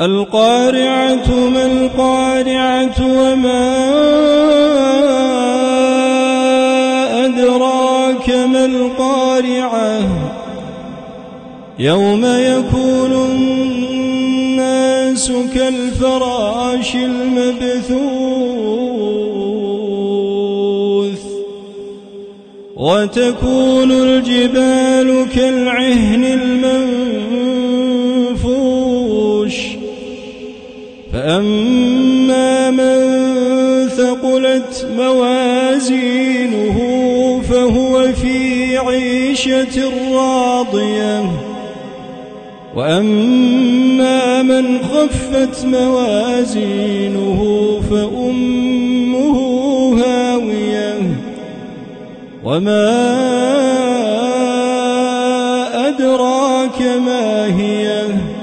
القارعة ما القارعة وما أدراك ما القارعة يوم يكون الناس كالفراش المبثوث وتكون الجبال كالعهن المنفوش فأما من ثقلت موازينه فهو في عيشة راضية وأما من خفت موازينه فأمه هاوية وما أدراك ما هي